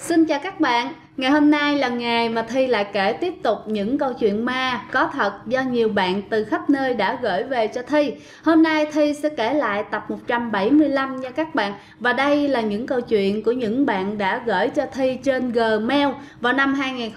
Xin chào các bạn, ngày hôm nay là ngày mà Thi lại kể tiếp tục những câu chuyện ma có thật do nhiều bạn từ khắp nơi đã gửi về cho Thi. Hôm nay Thi sẽ kể lại tập 175 nha các bạn. Và đây là những câu chuyện của những bạn đã gửi cho Thi trên Gmail vào năm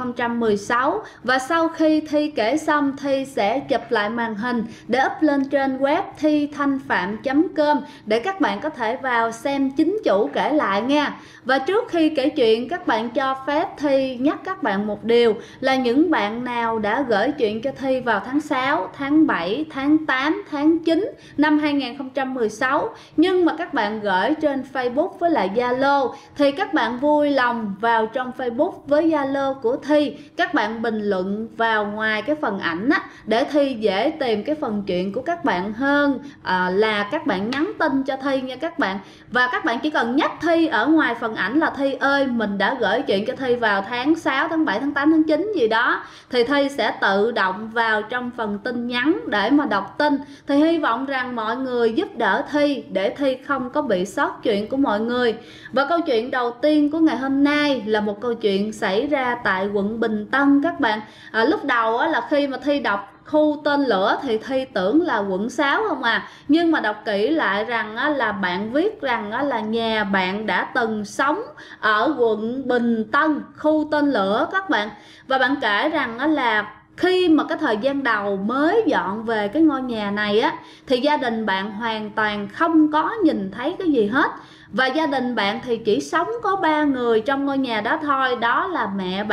2016. Và sau khi Thi kể xong, Thi sẽ chụp lại màn hình để up lên trên web thithanhpham.com để các bạn có thể vào xem chính chủ kể lại nha. Và trước khi kể chuyện, các bạn cho phép Thi nhắc các bạn một điều là những bạn nào đã gửi chuyện cho Thi vào tháng 6, tháng 7, tháng 8, tháng 9 năm 2016 nhưng mà các bạn gửi trên Facebook với lại Zalo thì các bạn vui lòng vào trong Facebook với Zalo của Thi, các bạn bình luận vào ngoài cái phần ảnh á, để Thi dễ tìm cái phần chuyện của các bạn hơn là các bạn nhắn tin cho Thi nha các bạn. Và các bạn chỉ cần nhắc Thi ở ngoài phần ảnh là Thi ơi mình đã gửi chuyện cho Thi vào tháng 6, tháng 7, tháng 8, tháng 9 gì đó thì Thi sẽ tự động vào trong phần tin nhắn để mà đọc tin. Thì hy vọng rằng mọi người giúp đỡ Thi để Thi không có bị sót chuyện của mọi người. Và câu chuyện đầu tiên của ngày hôm nay là một câu chuyện xảy ra tại quận Bình Tân các bạn. Lúc đầu là khi mà Thi đọc khu tên lửa thì Thi tưởng là quận 6 không à, nhưng mà đọc kỹ lại rằng là bạn viết rằng là nhà bạn đã từng sống ở quận Bình Tân, khu tên lửa các bạn. Và bạn kể rằng là khi mà cái thời gian đầu mới dọn về cái ngôi nhà này á thì gia đình bạn hoàn toàn không có nhìn thấy cái gì hết. Và gia đình bạn thì chỉ sống có 3 người trong ngôi nhà đó thôi, đó là mẹ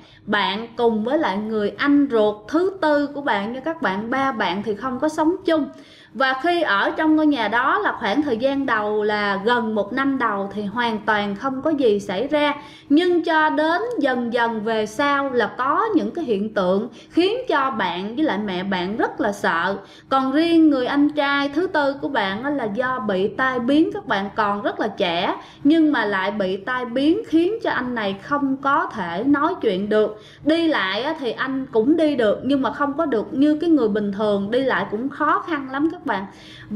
bạn cùng với lại người anh ruột thứ tư của bạn nha các bạn. 3 bạn thì không có sống chung. Và khi ở trong ngôi nhà đó là khoảng thời gian đầu là gần 1 năm đầu thì hoàn toàn không có gì xảy ra. Nhưng cho đến dần dần về sau là có những cái hiện tượng khiến cho bạn với lại mẹ bạn rất là sợ. Còn riêng người anh trai thứ tư của bạn là do bị tai biến, các bạn còn rất là trẻ nhưng mà lại bị tai biến khiến cho anh này không có thể nói chuyện được. Đi lại thì anh cũng đi được nhưng mà không có được như cái người bình thường, đi lại cũng khó khăn lắm các bạn.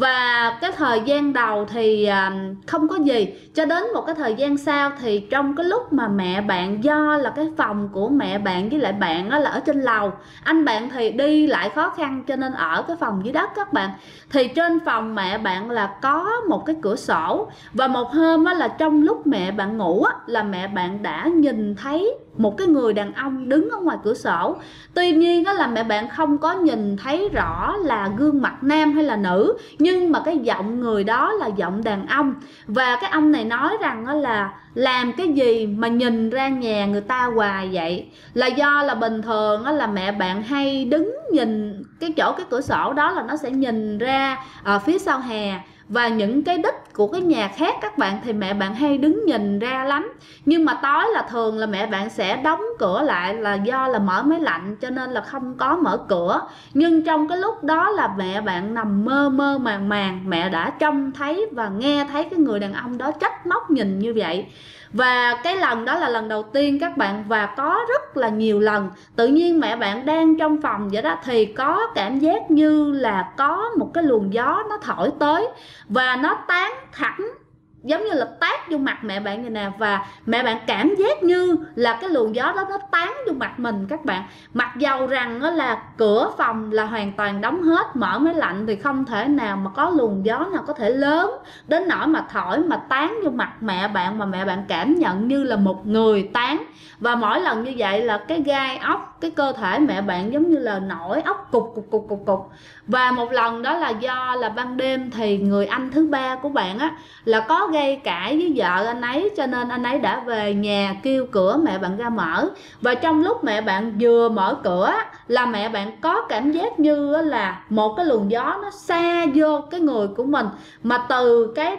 Và cái thời gian đầu thì không có gì, cho đến một cái thời gian sau thì trong cái lúc mà mẹ bạn, do là cái phòng của mẹ bạn với lại bạn là ở trên lầu, anh bạn thì đi lại khó khăn cho nên ở cái phòng dưới đất các bạn. Thì trên phòng mẹ bạn là có một cái cửa sổ. Và một hôm là trong lúc mẹ bạn ngủ là mẹ bạn đã nhìn thấy một cái người đàn ông đứng ở ngoài cửa sổ. Tuy nhiên là mẹ bạn không có nhìn thấy rõ là gương mặt nam hay là nữ, nhưng mà cái giọng người đó là giọng đàn ông. Và cái ông này nói rằng là làm cái gì mà nhìn ra nhà người ta hoài vậy. Là do là bình thường là mẹ bạn hay đứng nhìn cái chỗ cái cửa sổ đó là nó sẽ nhìn ra ở phía sau hè và những cái đích của cái nhà khác các bạn, thì mẹ bạn hay đứng nhìn ra lắm. Nhưng mà tối là thường là mẹ bạn sẽ đóng cửa lại, là do là mở máy lạnh cho nên là không có mở cửa. Nhưng trong cái lúc đó là mẹ bạn nằm mơ mơ màng màng, mẹ đã trông thấy và nghe thấy cái người đàn ông đó trách móc nhìn như vậy. Và cái lần đó là lần đầu tiên các bạn, và có rất là nhiều lần tự nhiên mẹ bạn đang trong phòng vậy đó thì có cảm giác như là có một cái luồng gió nó thổi tới và nó tán thẳng, giống như là tát vô mặt mẹ bạn vậy nè. Và mẹ bạn cảm giác như là cái luồng gió đó nó tán vô mặt mình các bạn. Mặc dầu rằng là cửa phòng là hoàn toàn đóng hết, mở máy lạnh thì không thể nào mà có luồng gió nào có thể lớn đến nỗi mà thổi mà tán vô mặt mẹ bạn, mà mẹ bạn cảm nhận như là một người tán. Và mỗi lần như vậy là cái gai ốc, cái cơ thể mẹ bạn giống như là nổi ốc cục cục cục cục cục. Và một lần đó là do là ban đêm thì người anh thứ ba của bạn là có gây cãi với vợ anh ấy, cho nên anh ấy đã về nhà kêu cửa mẹ bạn ra mở. Và trong lúc mẹ bạn vừa mở cửa là mẹ bạn có cảm giác như là một cái luồng gió nó xa vô cái người của mình, mà từ cái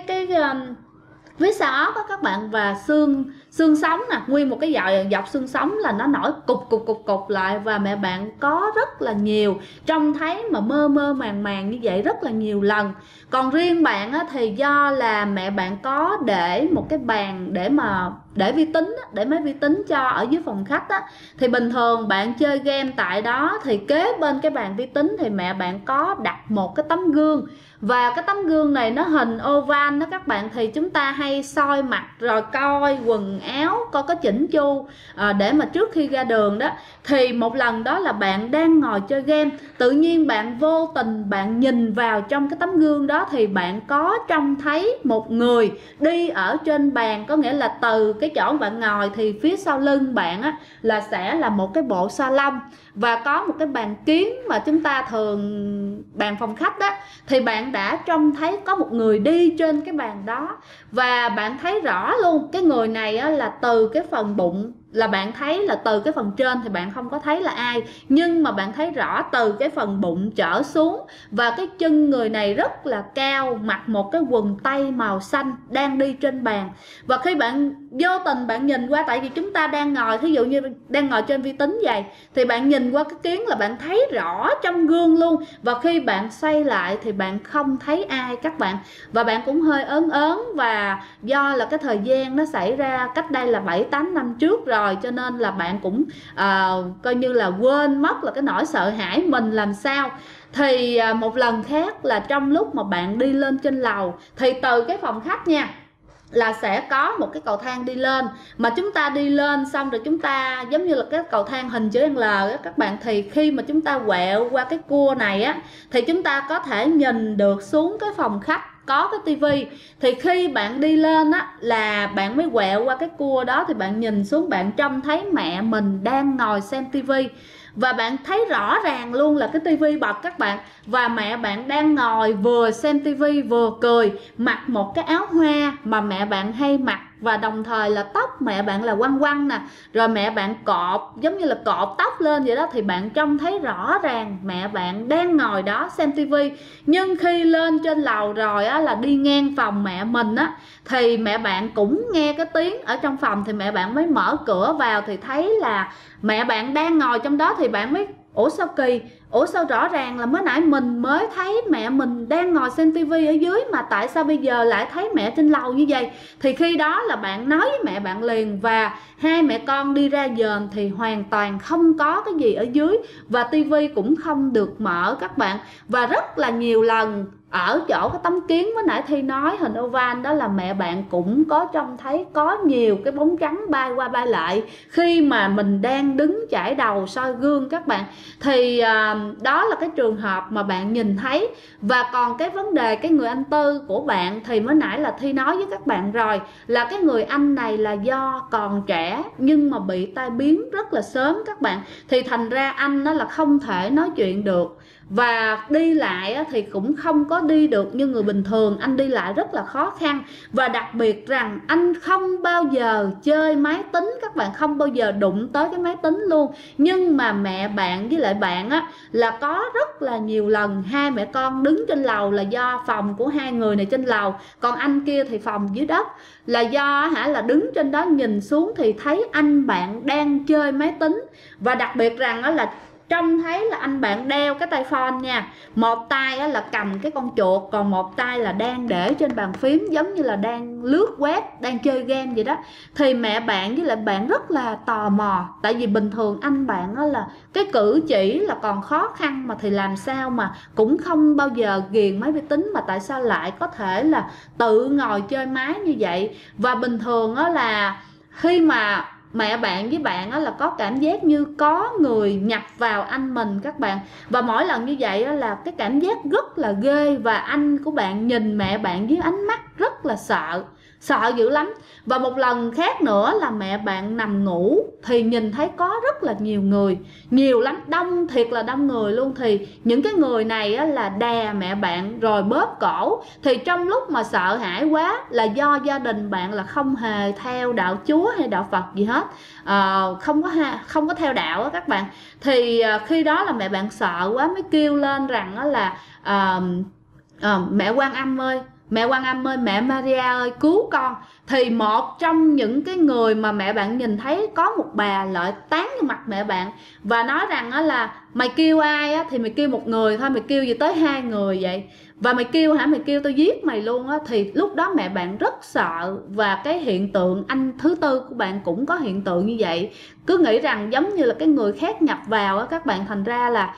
phía sau óc các bạn, và xương sống nè, nguyên một cái dọc xương sống là nó nổi cục cục cục cục lại. Và mẹ bạn có rất là nhiều trông thấy mà mơ mơ màng màng như vậy rất là nhiều lần. Còn riêng bạn thì do là mẹ bạn có để một cái bàn để mà để vi tính á, để máy vi tính cho ở dưới phòng khách á, thì bình thường bạn chơi game tại đó thì kế bên cái bàn vi tính thì mẹ bạn có đặt một cái tấm gương, và cái tấm gương này nó hình oval đó các bạn, thì chúng ta hay soi mặt rồi coi quần áo coi có chỉnh chu để mà trước khi ra đường đó. Thì một lần đó là bạn đang ngồi chơi game, tự nhiên bạn vô tình bạn nhìn vào trong cái tấm gương đó thì bạn có trông thấy một người đi ở trên bàn, có nghĩa là từ cái chỗ bạn ngồi thì phía sau lưng bạn á là sẽ là một cái bộ salon và có một cái bàn kiến mà chúng ta thường bàn phòng khách đó, thì bạn đã trông thấy có một người đi trên cái bàn đó. Và bạn thấy rõ luôn cái người này á, là từ cái phần bụng là bạn thấy là từ cái phần trên thì bạn không có thấy là ai, nhưng mà bạn thấy rõ từ cái phần bụng trở xuống, và cái chân người này rất là cao, mặc một cái quần tây màu xanh đang đi trên bàn. Và khi bạn vô tình bạn nhìn qua, tại vì chúng ta đang ngồi, thí dụ như đang ngồi trên vi tính vậy, thì bạn nhìn qua cái kiến là bạn thấy rõ trong gương luôn, và khi bạn xoay lại thì bạn không thấy ai các bạn. Và bạn cũng hơi ớn ớn, và do là cái thời gian nó xảy ra cách đây là 7-8 năm trước rồi, cho nên là bạn cũng coi như là quên mất là cái nỗi sợ hãi mình làm sao. Thì một lần khác là trong lúc mà bạn đi lên trên lầu, thì từ cái phòng khách nha là sẽ có một cái cầu thang đi lên, mà chúng ta đi lên xong rồi chúng ta giống như là cái cầu thang hình chữ L á các bạn, thì khi mà chúng ta quẹo qua cái cua này á thì chúng ta có thể nhìn được xuống cái phòng khách có cái tivi. Thì khi bạn đi lên á là bạn mới quẹo qua cái cua đó, thì bạn nhìn xuống bạn trông thấy mẹ mình đang ngồi xem tivi, và bạn thấy rõ ràng luôn là cái tivi bật các bạn, và mẹ bạn đang ngồi vừa xem tivi vừa cười, mặc một cái áo hoa mà mẹ bạn hay mặc, và đồng thời là tóc mẹ bạn là quăn quăn nè, rồi mẹ bạn cột giống như là cột tóc lên vậy đó, thì bạn trông thấy rõ ràng mẹ bạn đang ngồi đó xem tivi. Nhưng khi lên trên lầu rồi á, là đi ngang phòng mẹ mình á, thì mẹ bạn cũng nghe cái tiếng ở trong phòng, thì mẹ bạn mới mở cửa vào thì thấy là mẹ bạn đang ngồi trong đó. Thì bạn mới ủa sao kỳ, ủa sao rõ ràng là mới nãy mình mới thấy mẹ mình đang ngồi xem tivi ở dưới, mà tại sao bây giờ lại thấy mẹ trên lầu như vậy. Thì khi đó là bạn nói với mẹ bạn liền, và hai mẹ con đi ra dòm thì hoàn toàn không có cái gì ở dưới, và tivi cũng không được mở các bạn. Và rất là nhiều lần ở chỗ cái tấm kiến mới nãy Thi nói hình oval đó, là mẹ bạn cũng có trông thấy có nhiều cái bóng trắng bay qua bay lại khi mà mình đang đứng chải đầu soi gương các bạn. Thì đó là cái trường hợp mà bạn nhìn thấy. Và còn cái vấn đề cái người anh Tư của bạn thì mới nãy là Thi nói với các bạn rồi, là cái người anh này là do còn trẻ nhưng mà bị tai biến rất là sớm các bạn, thì thành ra anh đó là không thể nói chuyện được, và đi lại thì cũng không có đi được như người bình thường, anh đi lại rất là khó khăn. Và đặc biệt rằng anh không bao giờ chơi máy tính các bạn, không bao giờ đụng tới cái máy tính luôn. Nhưng mà mẹ bạn với lại bạn á là có rất là nhiều lần hai mẹ con đứng trên lầu, là do phòng của hai người này trên lầu, còn anh kia thì phòng dưới đất, là do là đứng trên đó nhìn xuống thì thấy anh bạn đang chơi máy tính. Và đặc biệt rằng là trông thấy là anh bạn đeo cái tai phone nha, một tay là cầm cái con chuột, còn một tay là đang để trên bàn phím, giống như là đang lướt web, đang chơi game vậy đó. Thì mẹ bạn với lại bạn rất là tò mò, tại vì bình thường anh bạn là cái cử chỉ là còn khó khăn mà, thì làm sao mà cũng không bao giờ ghiền máy vi tính, mà tại sao lại có thể là tự ngồi chơi máy như vậy. Và bình thường là khi mà mẹ bạn với bạn là có cảm giác như có người nhập vào anh mình các bạn, và mỗi lần như vậy là cái cảm giác rất là ghê, và anh của bạn nhìn mẹ bạn với ánh mắt rất là sợ dữ lắm. Và một lần khác nữa là mẹ bạn nằm ngủ thì nhìn thấy có rất là nhiều người, nhiều lắm, đông, thiệt là đông người luôn. Thì những cái người này là đè mẹ bạn rồi bóp cổ. Thì trong lúc mà sợ hãi quá là do gia đình bạn là không hề theo đạo Chúa hay đạo Phật gì hết, không có theo đạo đó các bạn. Thì khi đó là mẹ bạn sợ quá mới kêu lên rằng là mẹ Quan Âm ơi, mẹ Quan Âm ơi, mẹ Maria ơi, cứu con. Thì một trong những cái người mà mẹ bạn nhìn thấy có một bà lợi tán vô mặt mẹ bạn và nói rằng là mày kêu ai á thì mày kêu một người thôi, mày kêu gì tới 2 người vậy, và mày kêu hả, mày kêu tao giết mày luôn á. Thì lúc đó mẹ bạn rất sợ, và cái hiện tượng anh thứ tư của bạn cũng có hiện tượng như vậy, cứ nghĩ rằng giống như là cái người khác nhập vào á các bạn. Thành ra là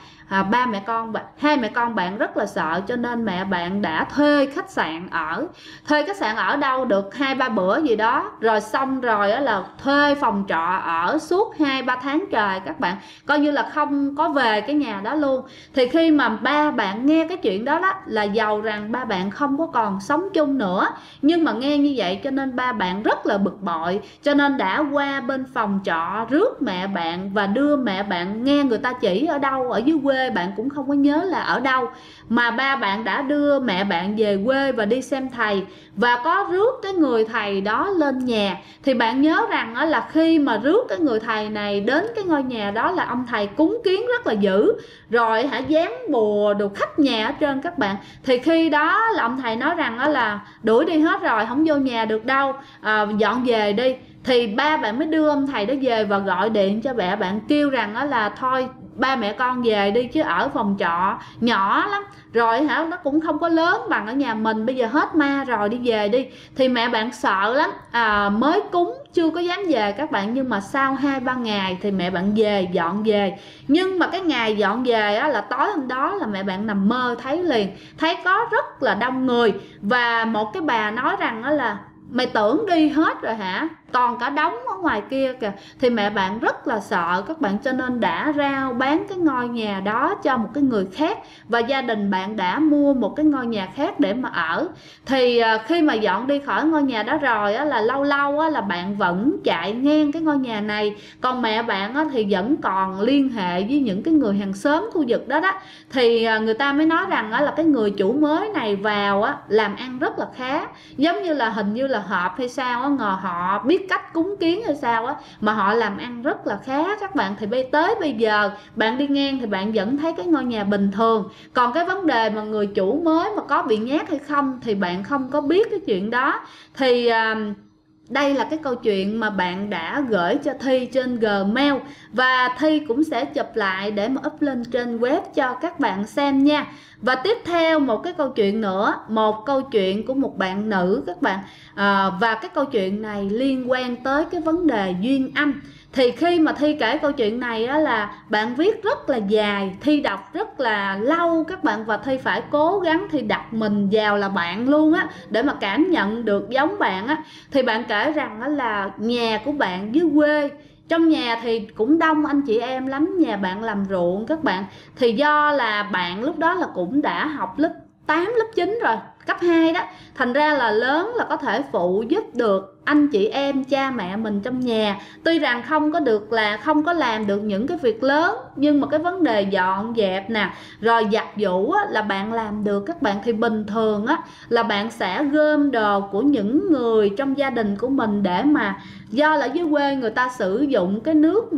hai mẹ con bạn rất là sợ, cho nên mẹ bạn đã thuê khách sạn ở. Thuê khách sạn ở đâu được 2-3 bữa gì đó, rồi xong rồi á là thuê phòng trọ ở suốt 2-3 tháng trời các bạn, coi như là không có về cái nhà đó luôn. Thì khi mà ba bạn nghe cái chuyện đó đó, là dầu rằng ba bạn không có còn sống chung nữa, nhưng mà nghe như vậy cho nên ba bạn rất là bực bội, cho nên đã qua bên phòng trọ rước mẹ bạn và đưa mẹ bạn, nghe người ta chỉ ở đâu ở dưới quê bạn cũng không có nhớ là ở đâu, mà ba bạn đã đưa mẹ bạn về quê và đi xem thầy, và có rước cái người thầy đó lên nhà. Thì bạn nhớ rằng đó là khi mà rước cái người thầy này đến cái ngôi nhà đó là ông thầy cúng kiến rất là dữ, rồi dán bùa đồ khắp nhà ở trên các bạn. Thì khi đó là ông thầy nói rằng đó là đuổi đi hết rồi, không vô nhà được đâu, dọn về đi. Thì ba bạn mới đưa ông thầy đó về và gọi điện cho mẹ bạn, kêu rằng đó là thôi ba mẹ con về đi, chứ ở phòng trọ nhỏ lắm rồi nó cũng không có lớn bằng ở nhà mình, bây giờ hết ma rồi, đi về đi. Thì mẹ bạn sợ lắm, mới cúng chưa có dám về các bạn, nhưng mà sau 2-3 ngày thì mẹ bạn về, dọn về. Nhưng mà cái ngày dọn về á, là tối hôm đó là mẹ bạn nằm mơ thấy liền, thấy có rất là đông người, và một cái bà nói rằng đó là mày tưởng đi hết rồi hả, còn cả đống ở ngoài kia kìa. Thì mẹ bạn rất là sợ các bạn, cho nên đã rao bán cái ngôi nhà đó cho một cái người khác, và gia đình bạn đã mua một cái ngôi nhà khác để mà ở. Thì khi mà dọn đi khỏi ngôi nhà đó rồi á, là lâu lâu á, là bạn vẫn chạy ngang cái ngôi nhà này, còn mẹ bạn á, thì vẫn còn liên hệ với những cái người hàng xóm khu vực đó đó. Thì người ta mới nói rằng á, là cái người chủ mới này vào á, làm ăn rất là khá, giống như là hình như là hợp hay sao á, ngờ họ biết cách cúng kiến hay sao á, mà họ làm ăn rất là khá các bạn. Thì tới bây giờ bạn đi ngang thì bạn vẫn thấy cái ngôi nhà bình thường, còn cái vấn đề mà người chủ mới mà có bị nhát hay không thì bạn không có biết cái chuyện đó. Thì đây là cái câu chuyện mà bạn đã gửi cho Thi trên Gmail, và Thi cũng sẽ chụp lại để mà up lên trên web cho các bạn xem nha. Và tiếp theo một cái câu chuyện nữa, một câu chuyện của một bạn nữ các bạn, và cái câu chuyện này liên quan tới cái vấn đề duyên âm. Thì khi mà Thi kể câu chuyện này á, là bạn viết rất là dài, Thi đọc rất là lâu các bạn, và Thi phải cố gắng Thi đặt mình vào là bạn luôn á, để mà cảm nhận được giống bạn á. Thì bạn kể rằng á, là nhà của bạn dưới quê, trong nhà thì cũng đông anh chị em lắm, nhà bạn làm ruộng các bạn. Thì do là bạn lúc đó là cũng đã học lớp 8, lớp 9 rồi, cấp 2 đó, thành ra là lớn là có thể phụ giúp được anh chị em, cha mẹ mình trong nhà. Tuy rằng không có làm được những cái việc lớn, nhưng mà cái vấn đề dọn dẹp nè, rồi giặt giũ á, là bạn làm được các bạn. Thì bình thường á, là bạn sẽ gom đồ của những người trong gia đình của mình, để mà do là dưới quê người ta sử dụng cái nước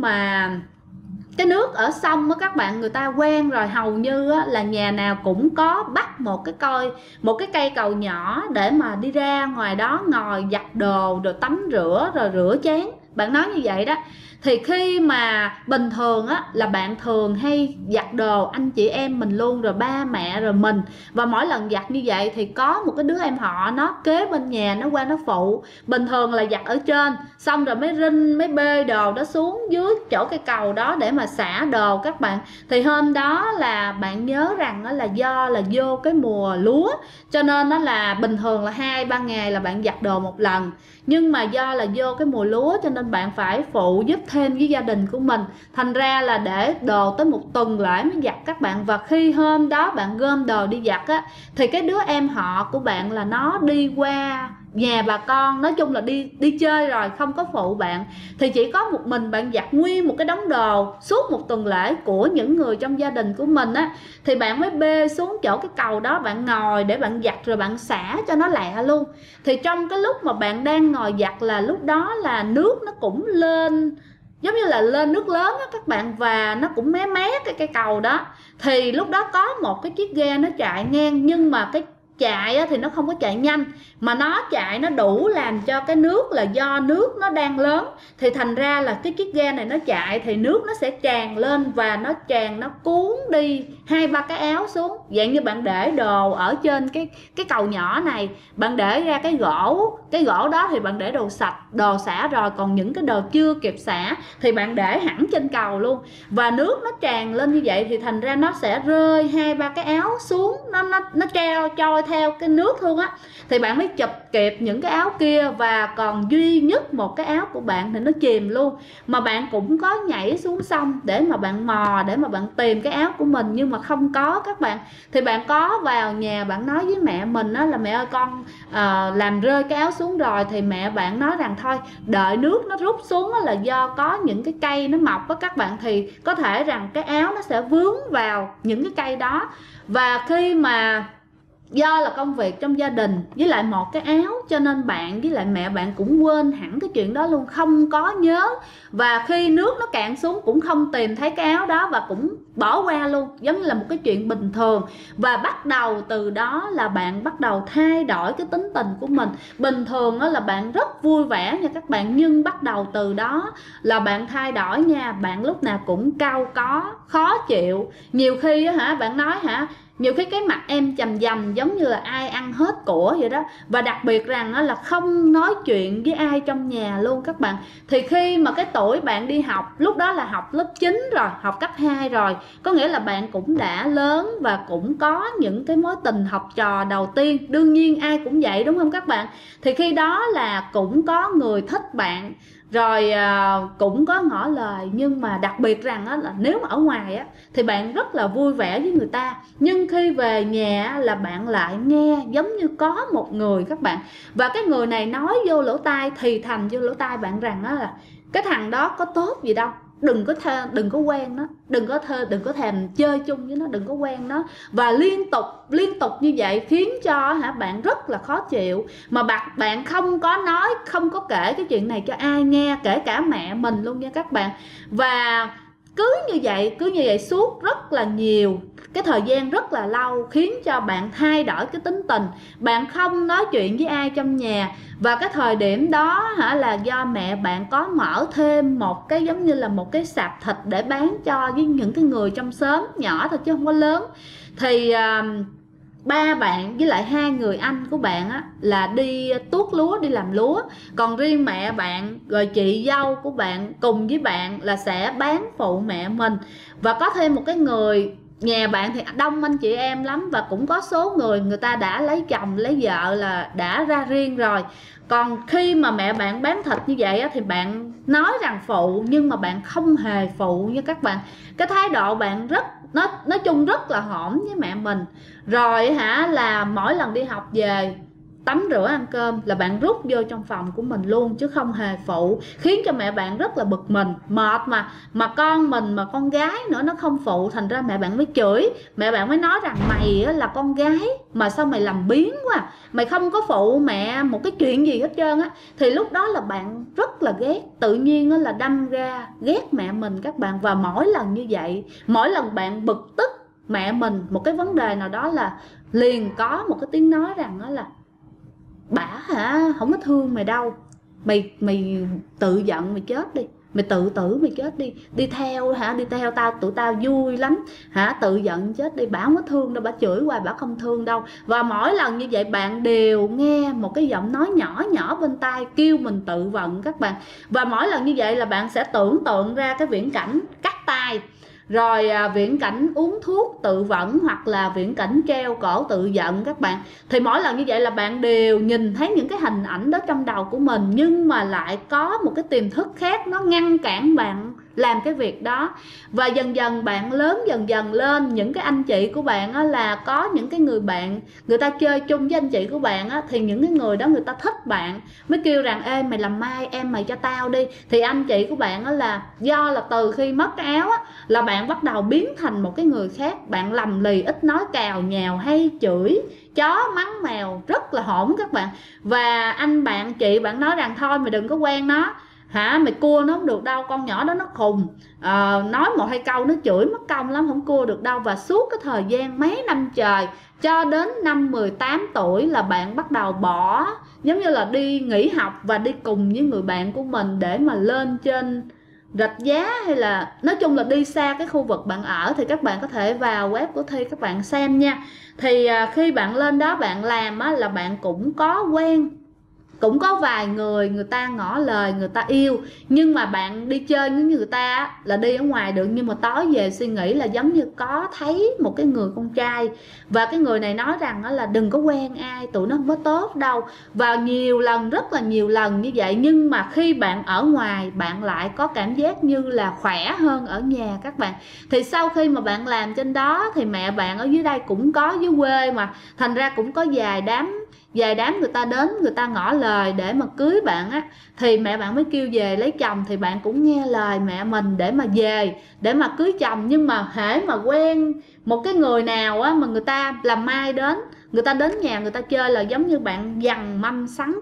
ở sông á các bạn, người ta quen rồi, hầu như á, là nhà nào cũng có bắt một cái cây cầu nhỏ để mà đi ra ngoài đó ngồi giặt đồ, rồi tắm rửa, rồi rửa chén. Bạn nói như vậy đó. Thì khi mà bình thường á, là bạn thường hay giặt đồ anh chị em mình luôn, rồi ba mẹ rồi mình, và mỗi lần giặt như vậy thì có một cái đứa em họ nó kế bên nhà, nó qua nó phụ. Bình thường là giặt ở trên, xong rồi mới rinh mới bê đồ đó xuống dưới chỗ cái cầu đó để mà xả đồ các bạn. Thì hôm đó là bạn nhớ rằng đó là do là vô cái mùa lúa, cho nên đó là bình thường là 2-3 ngày là bạn giặt đồ một lần, nhưng mà do là vô cái mùa lúa cho nên bạn phải phụ giúp thêm với gia đình của mình, thành ra là để đồ tới một tuần lại mới giặt các bạn. Và khi hôm đó bạn gom đồ đi giặt á, thì cái đứa em họ của bạn là nó đi qua nhà bà con, nói chung là đi chơi rồi, không có phụ bạn. Thì chỉ có một mình bạn giặt nguyên một cái đống đồ suốt một tuần lễ của những người trong gia đình của mình á. Thì bạn mới bê xuống chỗ cái cầu đó, bạn ngồi để bạn giặt, rồi bạn xả cho nó lẹ luôn. Thì trong cái lúc mà bạn đang ngồi giặt là lúc đó là nước nó cũng lên, giống như là lên nước lớn á các bạn, và nó cũng mé cái cây cầu đó. Thì lúc đó có một cái chiếc ghe nó chạy ngang, nhưng mà chạy á, thì nó không có chạy nhanh, mà nó chạy nó đủ làm cho cái nước, là do nước nó đang lớn thì thành ra là cái chiếc ghe này nó chạy thì nước nó sẽ tràn lên, và nó tràn, nó cuốn đi 2-3 cái áo xuống. Dạng như bạn để đồ ở trên cái cầu nhỏ này, bạn để ra cái gỗ đó thì bạn để đồ sạch, đồ xả rồi, còn những cái đồ chưa kịp xả thì bạn để hẳn trên cầu luôn. Và nước nó tràn lên như vậy thì thành ra nó sẽ rơi 2-3 cái áo xuống, nó treo trôi theo cái nước luôn á, thì bạn mới chụp kịp những cái áo kia. Và còn duy nhất một cái áo của bạn thì nó chìm luôn, mà bạn cũng có nhảy xuống sông để mà bạn mò, để mà bạn tìm cái áo của mình, nhưng mà không có các bạn. Thì bạn có vào nhà bạn nói với mẹ mình đó là mẹ ơi con làm rơi cái áo xuống rồi, thì mẹ bạn nói rằng thôi đợi nước nó rút xuống là do có những cái cây nó mọc á các bạn, thì có thể rằng cái áo nó sẽ vướng vào những cái cây đó. Và khi mà do là công việc trong gia đình với lại một cái áo, cho nên bạn với lại mẹ bạn cũng quên hẳn cái chuyện đó luôn, không có nhớ. Và khi nước nó cạn xuống cũng không tìm thấy cái áo đó và cũng bỏ qua luôn, giống như là một cái chuyện bình thường. Và bắt đầu từ đó là bạn bắt đầu thay đổi cái tính tình của mình. Bình thường đó là bạn rất vui vẻ nha các bạn, nhưng bắt đầu từ đó là bạn thay đổi nha. Bạn lúc nào cũng cau có, khó chịu. Nhiều khi á bạn nói nhiều khi cái mặt em chằm chằm giống như là ai ăn hết của vậy đó. Và đặc biệt rằng là không nói chuyện với ai trong nhà luôn các bạn. Thì khi mà cái tuổi bạn đi học, lúc đó là học lớp 9 rồi, học cấp 2 rồi, có nghĩa là bạn cũng đã lớn và cũng có những cái mối tình học trò đầu tiên. Đương nhiên ai cũng vậy đúng không các bạn. Thì khi đó là cũng có người thích bạn, rồi cũng có ngỏ lời. Nhưng mà đặc biệt rằng là nếu mà ở ngoài thì bạn rất là vui vẻ với người ta, nhưng khi về nhà là bạn lại nghe giống như có một người các bạn. Và cái người này nói vô lỗ tai, thì thầm vô lỗ tai bạn rằng là cái thằng đó có tốt gì đâu, đừng có quen nó, đừng có thèm chơi chung với nó, đừng có quen nó. Và liên tục như vậy khiến cho bạn rất là khó chịu. Mà bạn không có nói, không có kể cái chuyện này cho ai nghe, kể cả mẹ mình luôn nha các bạn. Và cứ như vậy suốt rất là nhiều cái thời gian rất là lâu, khiến cho bạn thay đổi cái tính tình. Bạn không nói chuyện với ai trong nhà. Và cái thời điểm đó là do mẹ bạn có mở thêm một cái giống như là một cái sạp thịt để bán cho với những cái người trong xóm, nhỏ thôi chứ không có lớn. Thì ba bạn với lại 2 người anh của bạn là đi tuốt lúa, đi làm lúa. Còn riêng mẹ bạn rồi chị dâu của bạn cùng với bạn là sẽ bán phụ mẹ mình. Và có thêm một cái người, nhà bạn thì đông anh chị em lắm, và cũng có số người ta đã lấy chồng lấy vợ, là đã ra riêng rồi. Còn khi mà mẹ bạn bán thịt như vậy thì bạn nói rằng phụ, nhưng mà bạn không hề phụ nha các bạn. Cái thái độ bạn nói chung rất là hõm với mẹ mình. Rồi là mỗi lần đi học về tắm rửa ăn cơm là bạn rút vô trong phòng của mình luôn, chứ không hề phụ, khiến cho mẹ bạn rất là bực mình, mệt. Mà con mình mà con gái nữa nó không phụ, thành ra mẹ bạn mới chửi. Mẹ bạn mới nói rằng mày là con gái mà sao mày làm biếng quá, mày không có phụ mẹ một cái chuyện gì hết trơn á. Thì lúc đó là bạn rất là ghét, tự nhiên là đâm ra ghét mẹ mình các bạn. Và mỗi lần như vậy, mỗi lần bạn bực tức mẹ mình một cái vấn đề nào đó là liền có một cái tiếng nói rằng đó là bả không có thương mày đâu, mày tự giận mày chết đi, mày tự tử mày chết đi, đi theo tao, tụi tao vui lắm tự giận chết đi, bả không có thương đâu, bả chửi hoài bả không thương đâu. Và mỗi lần như vậy bạn đều nghe một cái giọng nói nhỏ nhỏ bên tai kêu mình tự vận các bạn. Và mỗi lần như vậy là bạn sẽ tưởng tượng ra cái viễn cảnh cắt tay, rồi viễn cảnh uống thuốc tự vẫn, hoặc là viễn cảnh treo cổ tự giận các bạn. Thì mỗi lần như vậy là bạn đều nhìn thấy những cái hình ảnh đó trong đầu của mình, nhưng mà lại có một cái tiềm thức khác nó ngăn cản bạn làm cái việc đó. Và dần dần bạn lớn dần lên, những cái anh chị của bạn là có những cái người bạn, người ta chơi chung với anh chị của bạn thì những cái người đó người ta thích bạn, mới kêu rằng ê mày làm mai em mày cho tao đi. Thì anh chị của bạn là do là từ khi mất cái áo là bạn bắt đầu biến thành một cái người khác. Bạn lầm lì, ít nói, cào nhào, hay chửi chó mắng mèo, rất là hỗn các bạn. Và anh bạn chị bạn nói rằng thôi mày đừng có quen nó, hả mày cua nó không được đâu, con nhỏ đó nó khùng, nói một hai câu nó chửi mất công lắm, không cua được đâu. Và suốt cái thời gian mấy năm trời cho đến năm 18 tuổi là bạn bắt đầu bỏ, giống như là đi nghỉ học và đi cùng với người bạn của mình để mà lên trên Rạch Giá, hay là nói chung là đi xa cái khu vực bạn ở. Thì các bạn có thể vào web của Thi các bạn xem nha. Thì khi bạn lên đó bạn làm á, là bạn cũng có quen, cũng có vài người, người ta ngỏ lời, người ta yêu, nhưng mà bạn đi chơi với người ta là đi ở ngoài được, nhưng mà tối về suy nghĩ là giống như có thấy một cái người con trai, và cái người này nói rằng là đừng có quen ai, tụi nó không có tốt đâu. Và nhiều lần, rất là nhiều lần như vậy, nhưng mà khi bạn ở ngoài bạn lại có cảm giác như là khỏe hơn ở nhà các bạn. Thì sau khi mà bạn làm trên đó thì mẹ bạn ở dưới đây cũng có, dưới quê mà, thành ra cũng có vài đám người ta đến, người ta ngỏ lời để mà cưới bạn á, thì mẹ bạn mới kêu về lấy chồng. Thì bạn cũng nghe lời mẹ mình để mà về, để mà cưới chồng. Nhưng mà hễ mà quen một cái người nào á mà người ta làm mai đến, người ta đến nhà người ta chơi, là giống như bạn dằn mâm sắn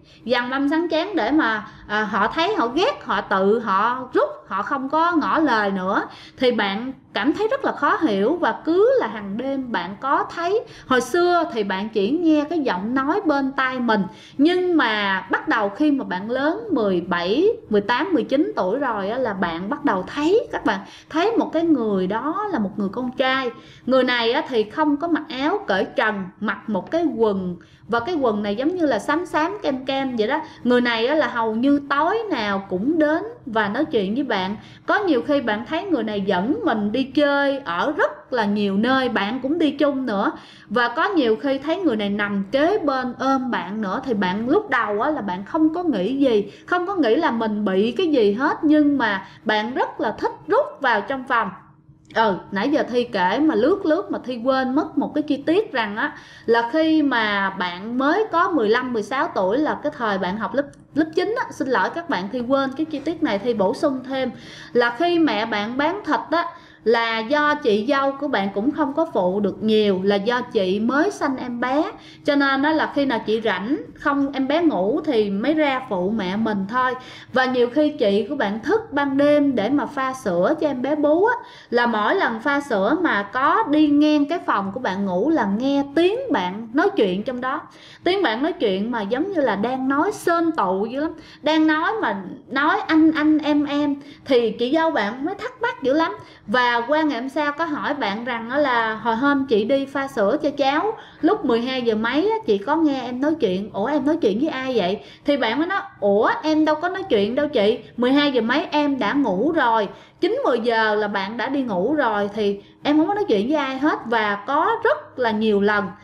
chén để mà họ thấy họ ghét, họ tự họ rút, họ không có ngỏ lời nữa. Thì bạn cảm thấy rất là khó hiểu, và cứ là hàng đêm bạn có thấy. Hồi xưa thì bạn chỉ nghe cái giọng nói bên tai mình, nhưng mà bắt đầu khi mà bạn lớn 17, 18, 19 tuổi rồi á, là bạn bắt đầu thấy, các bạn thấy một cái người đó là một người con trai. Người này á thì không có mặc áo, cởi trần, mặc một cái quần, và cái quần này giống như là xám xám kem kem vậy đó. Người này á là hầu như tối nào cũng đến và nói chuyện với bạn. Có nhiều khi bạn thấy người này dẫn mình đi chơi ở rất là nhiều nơi, bạn cũng đi chung nữa. Và có nhiều khi thấy người này nằm kế bên ôm bạn nữa. Thì bạn lúc đầu á là bạn không có nghĩ gì, không có nghĩ là mình bị cái gì hết, nhưng mà bạn rất là thích rút vào trong phòng. Nãy giờ Thi kể mà lướt mà Thi quên mất một cái chi tiết rằng á, là khi mà bạn mới có 15, 16 tuổi, là cái thời bạn học lớp 9 á, xin lỗi các bạn, Thi quên cái chi tiết này, Thi bổ sung thêm là khi mẹ bạn bán thịt á, là do chị dâu của bạn cũng không có phụ được nhiều, là do chị mới sanh em bé, cho nên đó là khi nào chị rảnh, không em bé ngủ thì mới ra phụ mẹ mình thôi. Và nhiều khi chị của bạn thức ban đêm để mà pha sữa cho em bé bú á, là mỗi lần pha sữa mà có đi ngang cái phòng của bạn ngủ là nghe tiếng bạn nói chuyện trong đó. Tiếng bạn nói chuyện mà giống như là đang nói sơn tụ dữ lắm, đang nói mà nói anh em, thì chị dâu bạn mới thắc mắc dữ lắm. Và qua ngày hôm sau có hỏi bạn rằng là hồi hôm chị đi pha sữa cho cháu, lúc 12 giờ mấy chị có nghe em nói chuyện. Ủa em nói chuyện với ai vậy? Thì bạn mới nói ủa em đâu có nói chuyện đâu chị, 12 giờ mấy em đã ngủ rồi, 9-10 giờ là bạn đã đi ngủ rồi, thì em không có nói chuyện với ai hết. Và có rất là nhiều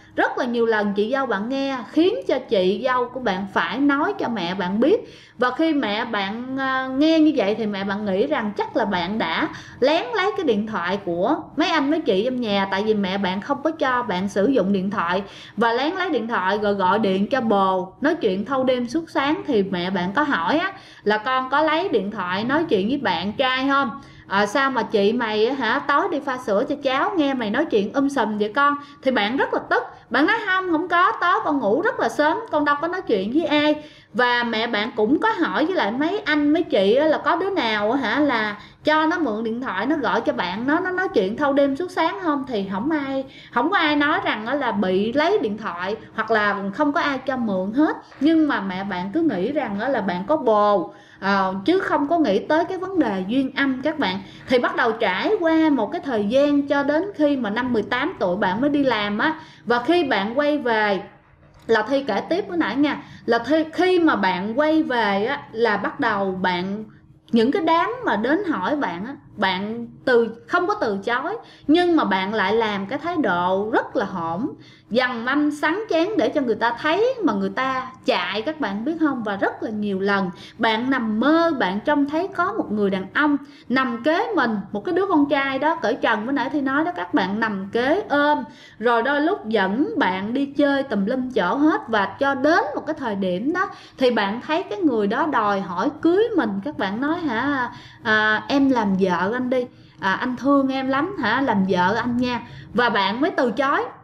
lần chị dâu bạn nghe, khiến cho chị dâu của bạn phải nói cho mẹ bạn biết. Và khi mẹ bạn nghe như vậy thì mẹ bạn nghĩ rằng chắc là bạn đã lén lấy cái điện thoại của mấy anh mấy chị trong nhà, tại vì mẹ bạn không có cho bạn sử dụng điện thoại, và lén lấy điện thoại rồi gọi điện cho bồ nói chuyện thâu đêm suốt sáng. Thì mẹ bạn có hỏi á, là con có lấy điện thoại nói chuyện với bạn trai không? Sao mà chị mày hả tối đi pha sữa cho cháu nghe mày nói chuyện sùm vậy con? Thì bạn rất là tức, bạn nói không có, tối con ngủ rất là sớm, con đâu có nói chuyện với ai. Và mẹ bạn cũng có hỏi với lại mấy anh mấy chị là có đứa nào hả là cho nó mượn điện thoại nó gọi cho bạn nó nói chuyện thâu đêm suốt sáng không? Thì không có ai nói rằng là bị lấy điện thoại, hoặc là không có ai cho mượn hết. Nhưng mà mẹ bạn cứ nghĩ rằng là bạn có bồ, chứ không có nghĩ tới cái vấn đề duyên âm các bạn. Thì bắt đầu trải qua một cái thời gian cho đến khi mà năm 18 tuổi bạn mới đi làm á. Và khi bạn quay về, là Thi kể tiếp bữa nãy nha, là khi mà bạn quay về á, là bắt đầu bạn, những cái đám mà đến hỏi bạn á, bạn không có từ chối, nhưng mà bạn lại làm cái thái độ rất là hỗn, dằn mâm sắn chén để cho người ta thấy mà người ta chạy, các bạn biết không? Và rất là nhiều lần bạn nằm mơ, bạn trông thấy có một người đàn ông nằm kế mình, một cái đứa con trai đó cởi trần, bữa nãy Thi nói đó, các bạn nằm kế ôm, rồi đôi lúc dẫn bạn đi chơi tùm lum chỗ hết. Và cho đến một cái thời điểm đó thì bạn thấy cái người đó đòi hỏi cưới mình, các bạn nói hả em làm vợ anh đi, anh thương em lắm hả, làm vợ anh nha. Và bạn mới từ chối,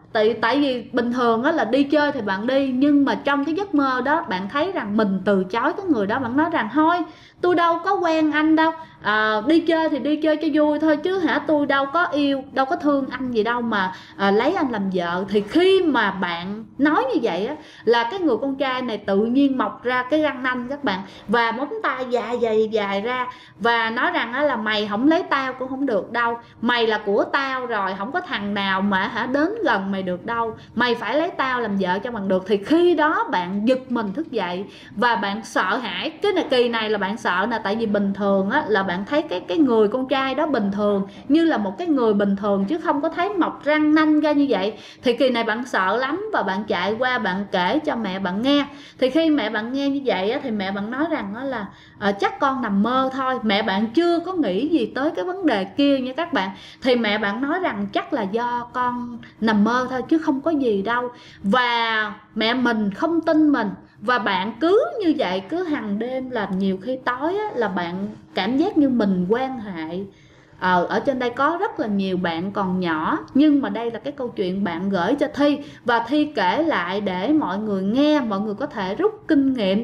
tại vì bình thường á là đi chơi thì bạn đi, nhưng mà trong cái giấc mơ đó bạn thấy rằng mình từ chối cái người đó, bạn nói rằng thôi tôi đâu có quen anh đâu, đi chơi thì đi chơi cho vui thôi chứ tôi đâu có yêu, đâu có thương anh gì đâu mà lấy anh làm vợ. Thì khi mà bạn nói như vậy á, là cái người con trai này tự nhiên mọc ra cái răng nanh các bạn, và móng tay dài ra, và nói rằng là mày không lấy tao cũng không được đâu, mày là của tao rồi, không có thằng nào mà đến gần mày được đâu, mày phải lấy tao làm vợ cho bằng được. Thì khi đó bạn giật mình thức dậy và bạn sợ hãi. Cái này kỳ này là bạn sợ nè, tại vì bình thường á là bạn thấy cái người con trai đó bình thường như là một cái người bình thường, chứ không có thấy mọc răng nanh ra như vậy. Thì kỳ này bạn sợ lắm và bạn chạy qua bạn kể cho mẹ bạn nghe. Thì khi mẹ bạn nghe như vậy á, thì mẹ bạn nói rằng đó là chắc con nằm mơ thôi. Mẹ bạn chưa có nghĩ gì tới cái vấn đề kia nha các bạn. Thì mẹ bạn nói rằng chắc là do con nằm mơ thôi chứ không có gì đâu. Và mẹ mình không tin mình, và bạn cứ như vậy, cứ hàng đêm là nhiều khi tối á, là bạn cảm giác như mình quan hệ. Ở trên đây có rất là nhiều bạn còn nhỏ, nhưng mà đây là cái câu chuyện bạn gửi cho Thi, và Thi kể lại để mọi người nghe, mọi người có thể rút kinh nghiệm.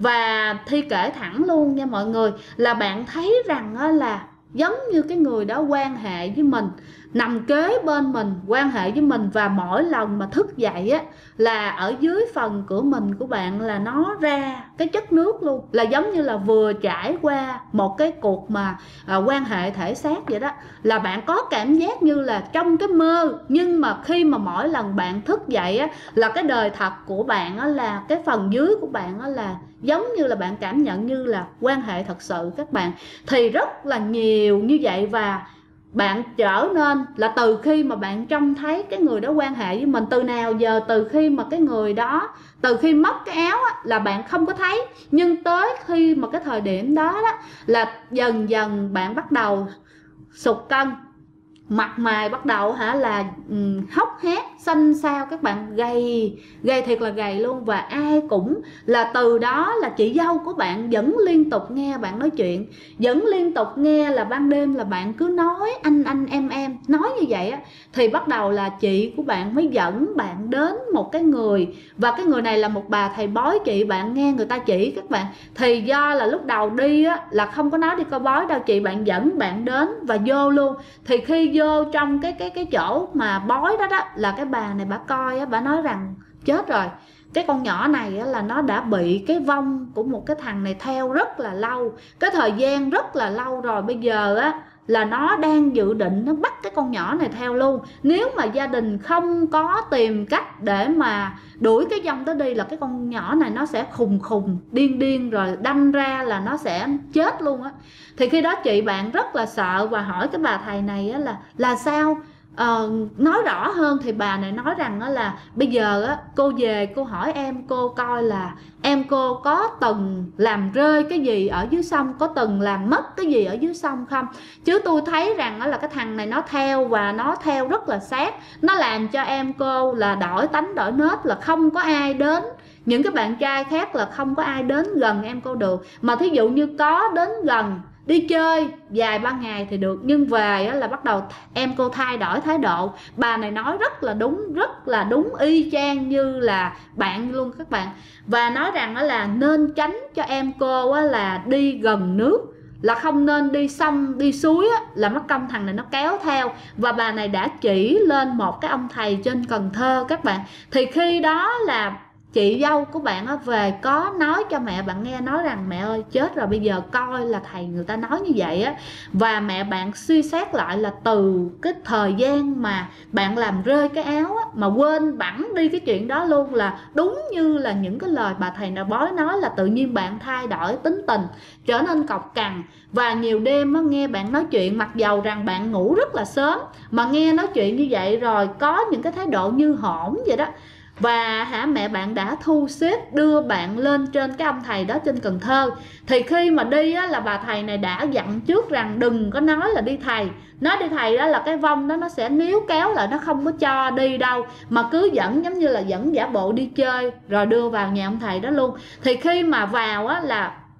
Và Thi kể thẳng luôn nha mọi người, là bạn thấy rằng là giống như cái người đó quan hệ với mình, nằm kế bên mình, quan hệ với mình, và mỗi lần mà thức dậy á là ở dưới phần của mình của bạn là nó ra cái chất nước luôn, là giống như là vừa trải qua một cái cuộc mà quan hệ thể xác vậy đó. Là bạn có cảm giác như là trong cái mơ, nhưng mà khi mà mỗi lần bạn thức dậy á, là cái đời thật của bạn á, là cái phần dưới của bạn á, là giống như là bạn cảm nhận như là quan hệ thật sự các bạn. Thì rất là nhiều như vậy, và bạn trở nên là từ khi mà bạn trông thấy cái người đó quan hệ với mình, từ nào giờ, từ khi mà cái người đó, từ khi móc cái áo á, là bạn không có thấy. Nhưng tới khi mà cái thời điểm đó là dần dần bạn bắt đầu sụt cân, mặt mày bắt đầu là hốc hác, xanh xao các bạn, gầy thiệt là gầy luôn. Và ai cũng là từ đó là chị dâu của bạn vẫn liên tục nghe bạn nói chuyện, vẫn liên tục nghe là ban đêm là bạn cứ nói anh em nói như vậy á. Thì bắt đầu là chị của bạn mới dẫn bạn đến một cái người, và cái người này là một bà thầy bói. Chị bạn nghe người ta chỉ các bạn, thì do là lúc đầu đi á là không có nói đi coi bói đâu, chị bạn dẫn bạn đến và vô luôn. Thì khi vô trong cái chỗ mà bói đó là cái bà này bà coi á, bà nói rằng chết rồi, cái con nhỏ này á, là nó đã bị cái vong của một cái thằng này theo rất là lâu, cái thời gian rất là lâu rồi. Bây giờ á là nó đang dự định nó bắt cái con nhỏ này theo luôn. Nếu mà gia đình không có tìm cách để mà đuổi cái vong đó đi, là cái con nhỏ này nó sẽ khùng điên rồi đâm ra là nó sẽ chết luôn á. Thì khi đó chị bạn rất là sợ và hỏi cái bà thầy này á là sao, nói rõ hơn. Thì bà này nói rằng á là bây giờ á cô về cô hỏi em cô coi là em cô có từng làm rơi cái gì ở dưới sông, có từng làm mất cái gì ở dưới sông không, chứ tôi thấy rằng á là cái thằng này nó theo, và nó theo rất là sát, nó làm cho em cô là đổi tánh đổi nết, là không có ai đến, những cái bạn trai khác là không có ai đến gần em cô được. Mà thí dụ như có đến gần đi chơi vài ba ngày thì được, nhưng về là bắt đầu em cô thay đổi thái độ. Bà này nói rất là đúng y chang như là bạn luôn các bạn. Và nói rằng là nên tránh cho em cô là đi gần nước, là không nên đi sông đi suối là mắc công thằng này nó kéo theo. Và bà này đã chỉ lên một cái ông thầy trên Cần Thơ các bạn. Thì khi đó là chị dâu của bạn về có nói cho mẹ bạn nghe, nói rằng mẹ ơi chết rồi, bây giờ coi là thầy người ta nói như vậy á. Và mẹ bạn suy xét lại là từ cái thời gian mà bạn làm rơi cái áo á, mà quên bẵng đi cái chuyện đó luôn, là đúng như là những cái lời bà thầy nào bói nói, là tự nhiên bạn thay đổi tính tình, trở nên cọc cằn. Và nhiều đêm á, nghe bạn nói chuyện, mặc dầu rằng bạn ngủ rất là sớm, mà nghe nói chuyện như vậy rồi có những cái thái độ như hỗn vậy đó. Và mẹ bạn đã thu xếp đưa bạn lên trên cái ông thầy đó trên Cần Thơ. Thì khi mà đi á, là bà thầy này đã dặn trước rằng đừng có nói là đi thầy. Nói đi thầy đó là cái vong đó nó sẽ níu kéo lại, nó không có cho đi đâu, mà cứ dẫn giống như là dẫn giả bộ đi chơi rồi đưa vào nhà ông thầy đó luôn. Thì khi mà vào á là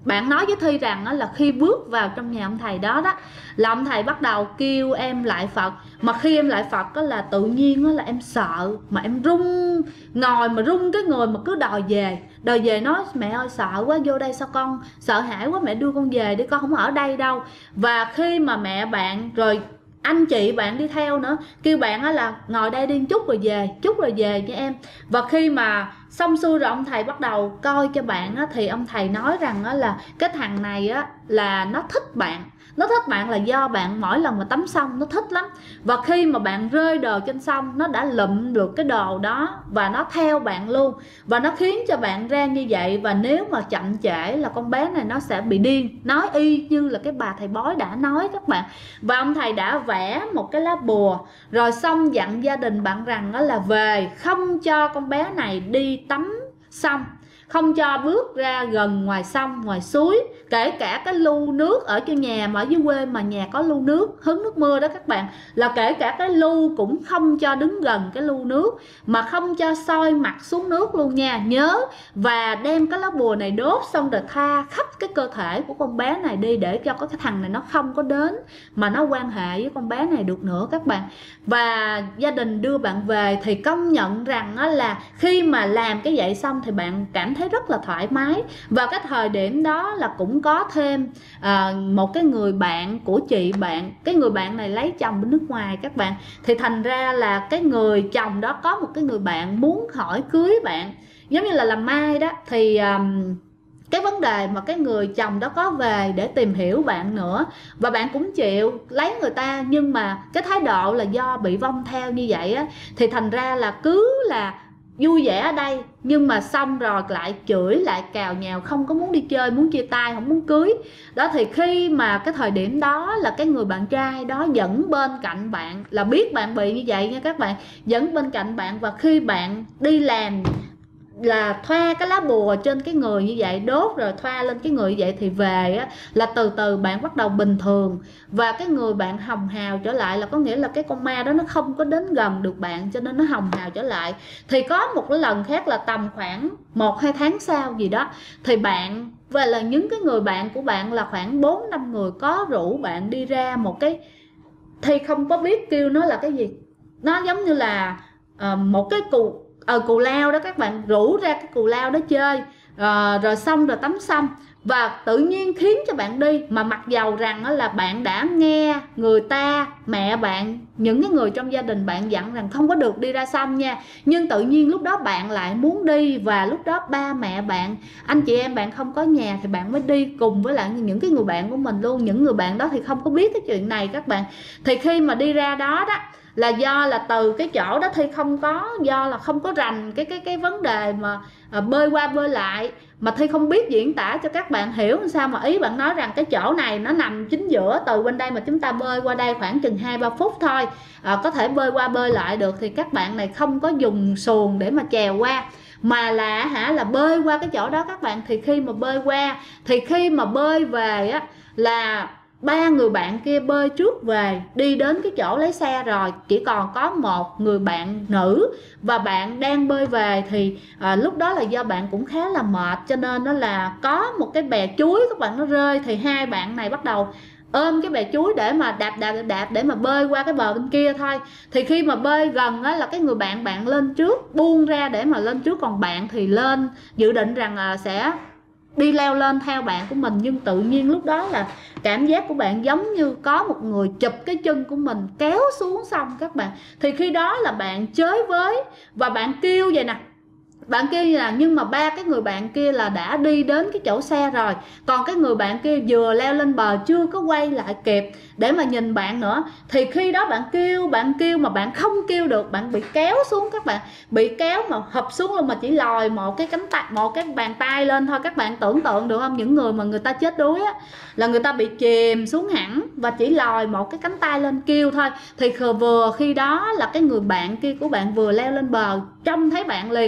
bạn nói với Thi rằng là khi bước vào trong nhà ông thầy đó là ông thầy bắt đầu kêu em lại Phật. Mà khi em lại Phật là tự nhiên là em sợ, mà em run, ngồi mà run cái người, mà cứ đòi về nói mẹ ơi sợ quá, vô đây sao con sợ hãi quá, mẹ đưa con về đi, con không ở đây đâu. Và khi mà mẹ bạn rồi anh chị bạn đi theo nữa kêu bạn là ngồi đây đi chút rồi về nha em. Và khi mà xong xuôi rồi ông thầy bắt đầu coi cho bạn thì ông thầy nói rằng là cái thằng này là nó thích bạn. Nó thích bạn là do bạn mỗi lần mà tắm xong nó thích lắm. Và khi mà bạn rơi đồ trên sông, nó đã lụm được cái đồ đó và nó theo bạn luôn. Và nó khiến cho bạn ra như vậy. Và nếu mà chậm trễ là con bé này nó sẽ bị điên. Nói y như là cái bà thầy bói đã nói các bạn. Và ông thầy đã vẽ một cái lá bùa, rồi xong dặn gia đình bạn rằng là về không cho con bé này đi tắm sông, không cho bước ra gần ngoài sông, ngoài suối, kể cả cái lu nước ở trên nhà, mà ở dưới quê mà nhà có lu nước hứng nước mưa đó các bạn, là kể cả cái lu cũng không cho đứng gần cái lu nước, mà không cho soi mặt xuống nước luôn nha, nhớ. Và đem cái lá bùa này đốt xong rồi tha khắp cái cơ thể của con bé này đi, để cho cái thằng này nó không có đến mà nó quan hệ với con bé này được nữa các bạn. Và gia đình đưa bạn về thì công nhận rằng là khi mà làm cái vậy xong thì bạn cảm thấy rất là thoải mái. Và cái thời điểm đó là cũng có thêm một cái người bạn của chị bạn. Cái người bạn này lấy chồng bên nước ngoài các bạn. Thì thành ra là cái người chồng đó có một cái người bạn muốn hỏi cưới bạn, giống như là làm mai đó. Thì cái vấn đề mà cái người chồng đó có về để tìm hiểu bạn nữa, và bạn cũng chịu lấy người ta. Nhưng mà cái thái độ là do bị vong theo như vậy thì thành ra là cứ là vui vẻ ở đây, nhưng mà xong rồi lại chửi, lại cào nhào, không có muốn đi chơi, muốn chia tay, không muốn cưới đó. Thì khi mà cái thời điểm đó là cái người bạn trai đó dẫn bên cạnh bạn, là biết bạn bị như vậy nha các bạn, dẫn bên cạnh bạn. Và khi bạn đi làm là thoa cái lá bùa trên cái người như vậy, đốt rồi thoa lên cái người như vậy, thì về là từ từ bạn bắt đầu bình thường. Và cái người bạn hồng hào trở lại, là có nghĩa là cái con ma đó nó không có đến gần được bạn, cho nên nó hồng hào trở lại. Thì có một cái lần khác là tầm khoảng 1-2 tháng sau gì đó, thì bạn và là những cái người bạn của bạn là khoảng 4-5 người có rủ bạn đi ra một cái, thì không có biết kêu nó là cái gì, nó giống như là một cái cù lao đó các bạn, rủ ra cái cù lao đó chơi, rồi xong rồi tắm xong. Và tự nhiên khiến cho bạn đi, mà mặc dầu rằng là bạn đã nghe người ta, mẹ bạn, những cái người trong gia đình bạn dặn rằng không có được đi ra sông nha, nhưng tự nhiên lúc đó bạn lại muốn đi. Và lúc đó ba mẹ bạn, anh chị em bạn không có nhà thì bạn mới đi cùng với lại những cái người bạn của mình luôn. Những người bạn đó thì không có biết cái chuyện này các bạn. Thì khi mà đi ra đó là do là từ cái chỗ đó Thi không có, do là không có rành cái vấn đề mà bơi qua bơi lại, mà Thi không biết diễn tả cho các bạn hiểu làm sao. Mà ý bạn nói rằng cái chỗ này nó nằm chính giữa, từ bên đây mà chúng ta bơi qua đây khoảng chừng 2-3 phút thôi, có thể bơi qua bơi lại được. Thì các bạn này không có dùng xuồng để mà chèo qua, mà là bơi qua cái chỗ đó các bạn. Thì khi mà bơi qua, thì khi mà bơi về là 3 người bạn kia bơi trước về, đi đến cái chỗ lấy xe rồi, chỉ còn có một người bạn nữ và bạn đang bơi về. Thì lúc đó là do bạn cũng khá là mệt, cho nên nó là có một cái bè chuối các bạn nó rơi. Thì hai bạn này bắt đầu ôm cái bè chuối để mà đạp để mà bơi qua cái bờ bên kia thôi. Thì khi mà bơi gần là cái người bạn lên trước, buông ra để mà lên trước, còn bạn thì lên dự định rằng sẽ đi leo lên theo bạn của mình. Nhưng tự nhiên lúc đó là cảm giác của bạn giống như có một người chụp cái chân của mình kéo xuống sông các bạn. Thì khi đó là bạn chới với và bạn kêu vậy nè, bạn kêu như là, nhưng mà 3 cái người bạn kia là đã đi đến cái chỗ xe rồi, còn cái người bạn kia vừa leo lên bờ chưa có quay lại kịp để mà nhìn bạn nữa. Thì khi đó bạn kêu mà bạn không kêu được, bạn bị kéo xuống các bạn, bị kéo mà hụp xuống luôn, mà chỉ lòi một cái cánh tay, một cái bàn tay lên thôi. Các bạn tưởng tượng được không, những người mà người ta chết đuối là người ta bị chìm xuống hẳn và chỉ lòi một cái cánh tay lên kêu thôi. Thì vừa khi đó là cái người bạn kia của bạn vừa leo lên bờ, trông thấy bạn liền,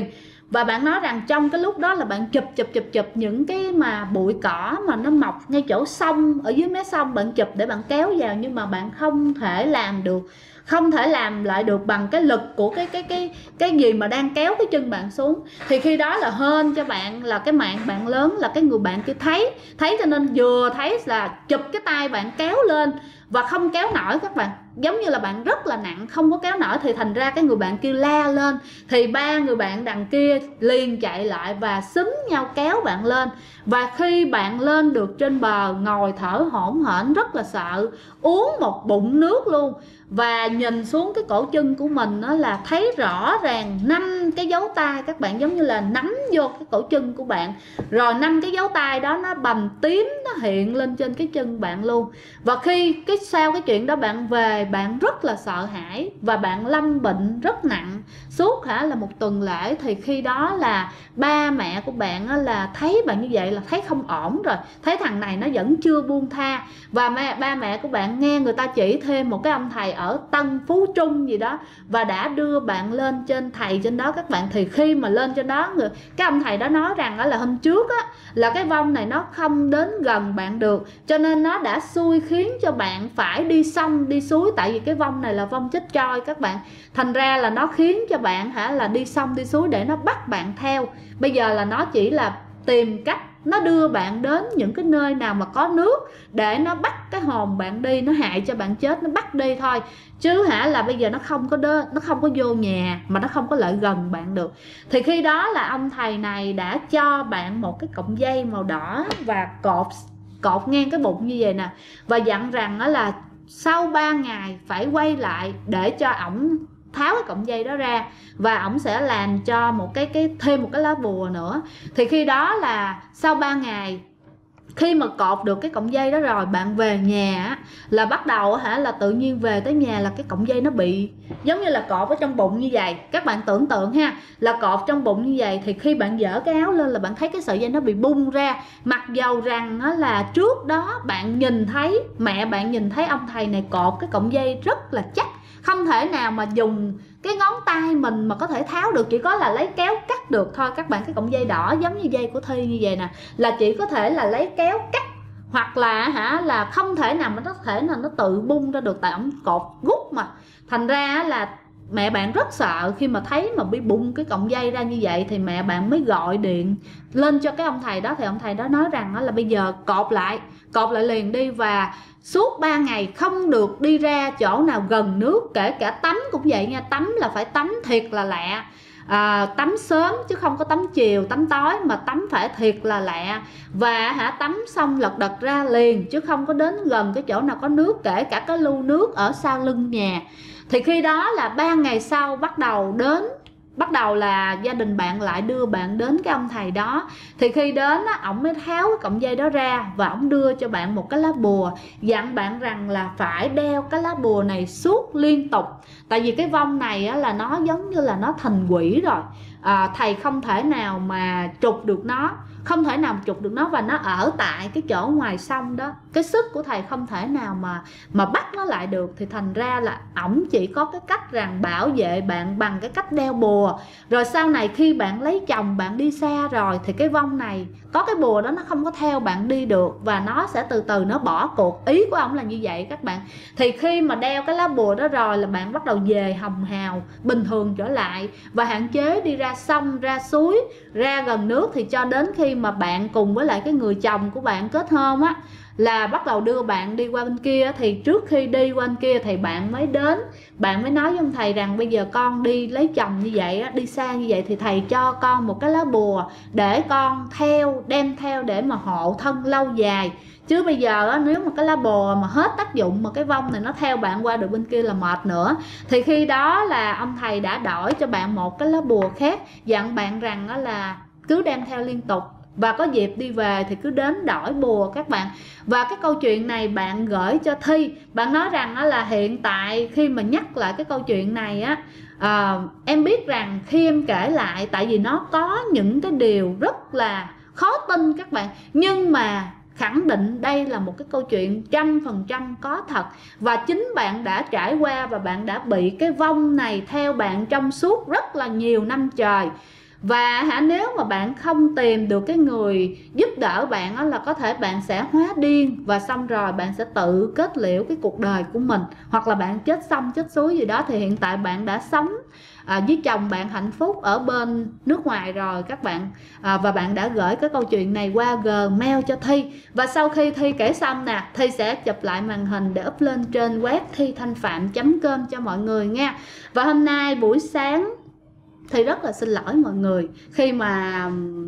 Và bạn nói rằng trong cái lúc đó là bạn chụp những cái mà bụi cỏ mà nó mọc ngay chỗ sông, ở dưới mé sông, bạn chụp để bạn kéo vào, nhưng mà bạn không thể làm được, không thể làm lại được bằng cái lực của cái gì mà đang kéo cái chân bạn xuống. Thì khi đó là hên cho bạn là cái mạng bạn lớn, là cái người bạn kia thấy cho nên vừa thấy là chụp cái tay bạn kéo lên và không kéo nổi các bạn, giống như là bạn rất là nặng không có kéo nổi, thì thành ra cái người bạn kia la lên, thì ba người bạn đằng kia liền chạy lại và xúm nhau kéo bạn lên. Và khi bạn lên được trên bờ, ngồi thở hổn hển rất là sợ, uống một bụng nước luôn, và nhìn xuống cái cổ chân của mình đó là thấy rõ ràng 5 cái dấu tay các bạn, giống như là nắm vô cái cổ chân của bạn, rồi 5 cái dấu tay đó nó bầm tím, nó hiện lên trên cái chân bạn luôn. Và khi sau cái chuyện đó bạn về, bạn rất là sợ hãi và bạn lâm bệnh rất nặng suốt là một tuần lễ. Thì khi đó là ba mẹ của bạn là thấy bạn như vậy là thấy không ổn rồi, thấy thằng này nó vẫn chưa buông tha. Và ba mẹ của bạn nghe người ta chỉ thêm một cái ông thầy ở Tân Phú Trung gì đó, và đã đưa bạn lên trên thầy trên đó các bạn. Thì khi mà lên trên đó, cái ông thầy đó nói rằng là hôm trước là cái vong này nó không đến gần bạn được, cho nên nó đã xui khiến cho bạn phải đi sông đi suối. Tại vì cái vong này là vong chết trôi các bạn, thành ra là nó khiến cho bạn là đi sông đi suối để nó bắt bạn theo. Bây giờ là nó chỉ là tìm cách nó đưa bạn đến những cái nơi nào mà có nước để nó bắt cái hồn bạn đi, nó hại cho bạn chết, nó bắt đi thôi. Chứ là bây giờ nó không có vô nhà, mà nó không có lại gần bạn được. Thì khi đó là ông thầy này đã cho bạn một cái cọng dây màu đỏ và cột ngang cái bụng như vậy nè, và dặn rằng là sau 3 ngày phải quay lại để cho ổng tháo cái cọng dây đó ra, và ổng sẽ làm cho thêm một cái lá bùa nữa. Thì khi đó là sau 3 ngày, khi mà cột được cái cọng dây đó rồi, bạn về nhà là bắt đầu là tự nhiên về tới nhà là cái cọng dây nó bị giống như là cột ở trong bụng như vậy. Các bạn tưởng tượng là cột trong bụng như vậy, thì khi bạn dỡ cái áo lên là bạn thấy cái sợi dây nó bị bung ra. Mặc dầu rằng là trước đó bạn nhìn thấy, mẹ bạn nhìn thấy ông thầy này cột cái cọng dây rất là chắc, không thể nào mà dùng cái ngón tay mình mà có thể tháo được, chỉ có là lấy kéo cắt được thôi các bạn. Cái cọng dây đỏ giống như dây của Thi như vậy nè, là chỉ có thể là lấy kéo cắt, hoặc là không thể nào mà nó tự bung ra được, tại ổng cột gút mà. Thành ra là mẹ bạn rất sợ khi mà thấy mà bị bung cái cọng dây ra như vậy, thì mẹ bạn mới gọi điện lên cho cái ông thầy đó. Thì ông thầy đó nói rằng là bây giờ cột lại liền đi, và suốt 3 ngày không được đi ra chỗ nào gần nước, kể cả tắm cũng vậy nha. Tắm là phải tắm thiệt là lạ, tắm sớm chứ không có tắm chiều tắm tối, mà tắm phải thiệt là lạ. Và tắm xong lật đật ra liền, chứ không có đến gần cái chỗ nào có nước, kể cả cái lu nước ở sau lưng nhà. Thì khi đó là 3 ngày sau bắt đầu là gia đình bạn lại đưa bạn đến cái ông thầy đó. Thì khi đến ổng mới tháo cái cọng dây đó ra, và ổng đưa cho bạn một cái lá bùa, dặn bạn rằng là phải đeo cái lá bùa này suốt liên tục. Tại vì cái vong này là nó giống như là nó thành quỷ rồi, thầy không thể nào mà trục được nó, và nó ở tại cái chỗ ngoài sông đó. Cái sức của thầy không thể nào mà bắt nó lại được. Thì thành ra là ổng chỉ có cái cách rằng bảo vệ bạn bằng cái cách đeo bùa. Rồi sau này khi bạn lấy chồng, bạn đi xa rồi, thì cái vong này có cái bùa đó nó không có theo bạn đi được, và nó sẽ từ từ nó bỏ cuộc. Ý của ổng là như vậy các bạn. Thì khi mà đeo cái lá bùa đó rồi là bạn bắt đầu về hồng hào bình thường trở lại, và hạn chế đi ra sông ra suối, ra gần nước. Thì cho đến khi mà bạn cùng với lại cái người chồng của bạn kết hôn là bắt đầu đưa bạn đi qua bên kia. Thì trước khi đi qua bên kia thì bạn mới nói với ông thầy rằng bây giờ con đi lấy chồng như vậy đi xa như vậy, thì thầy cho con một cái lá bùa để con đem theo để mà hộ thân lâu dài. Chứ bây giờ nếu mà cái lá bùa mà hết tác dụng, mà cái vong này nó theo bạn qua được bên kia là mệt nữa. Thì khi đó là ông thầy đã đổi cho bạn một cái lá bùa khác, dặn bạn rằng là cứ đem theo liên tục, và có dịp đi về thì cứ đến đổi bùa các bạn. Và cái câu chuyện này bạn gửi cho Thi. Bạn nói rằng là hiện tại khi mà nhắc lại cái câu chuyện này em biết rằng khi em kể lại, tại vì nó có những cái điều rất là khó tin các bạn, nhưng mà khẳng định đây là một cái câu chuyện 100% có thật. Và chính bạn đã trải qua, và bạn đã bị cái vong này theo bạn trong suốt rất là nhiều năm trời. Và nếu mà bạn không tìm được cái người giúp đỡ bạn đó, là có thể bạn sẽ hóa điên và xong rồi bạn sẽ tự kết liễu cái cuộc đời của mình, hoặc là bạn chết sông chết suối gì đó. Thì hiện tại bạn đã sống với chồng bạn hạnh phúc ở bên nước ngoài rồi các bạn, và bạn đã gửi cái câu chuyện này qua Gmail cho Thi. Và sau khi Thi kể xong nè, Thi sẽ chụp lại màn hình để up lên trên web thithanhpham.com cho mọi người nha. Và hôm nay buổi sáng Thi rất là xin lỗi mọi người khi mà